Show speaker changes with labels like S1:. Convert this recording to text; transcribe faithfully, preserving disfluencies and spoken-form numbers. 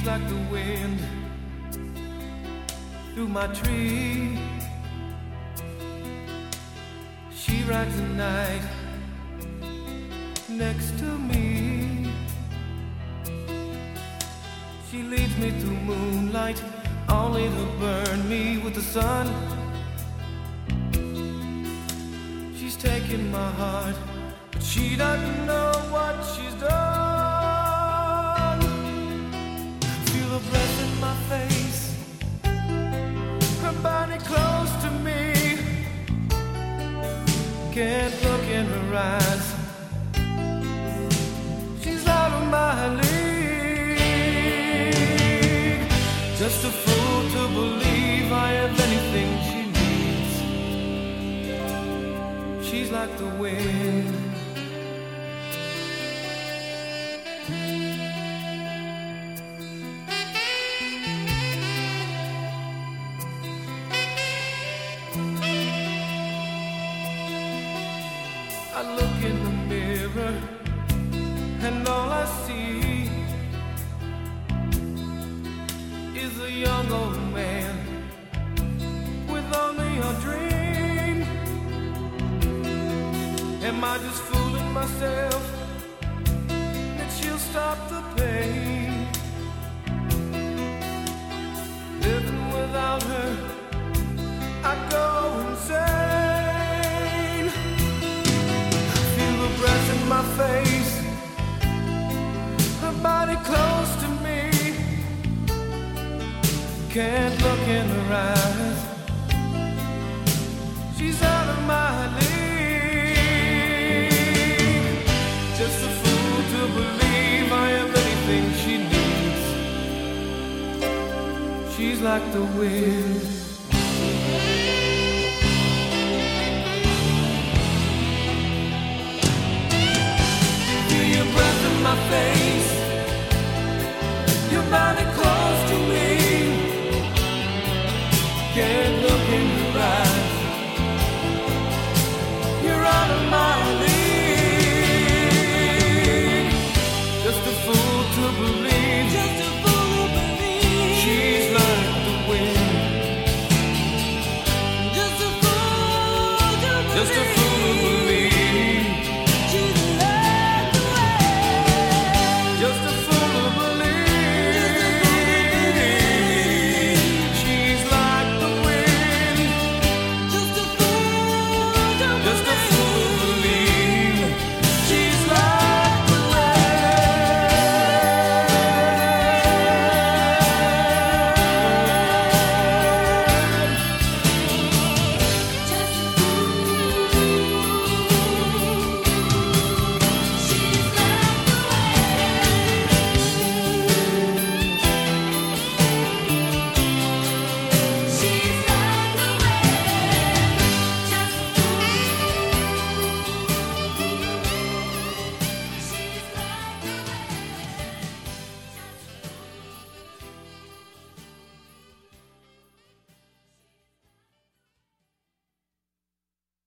S1: She's like the wind through my tree. She rides the night next to me. She leads me through moonlight, only to burn me with the sun. She's taking my heart, but she doesn't know what she's done. Feel her breath in my face, her body close to me. Can't look in her eyes, she's out of my league. Just a fool to believe I have anything she needs. She's like the wind. I look in the mirror and all I see is a young old man with only a dream. Am I just fooling myself that she'll stop the pain? Living without her, I go insane. Feel the breath in my face, her body close to me. Can't look in her eyes, she's out of my league. Just a fool to believe I am anything she needs. She's like the wind. Feel your breath in my face, your body close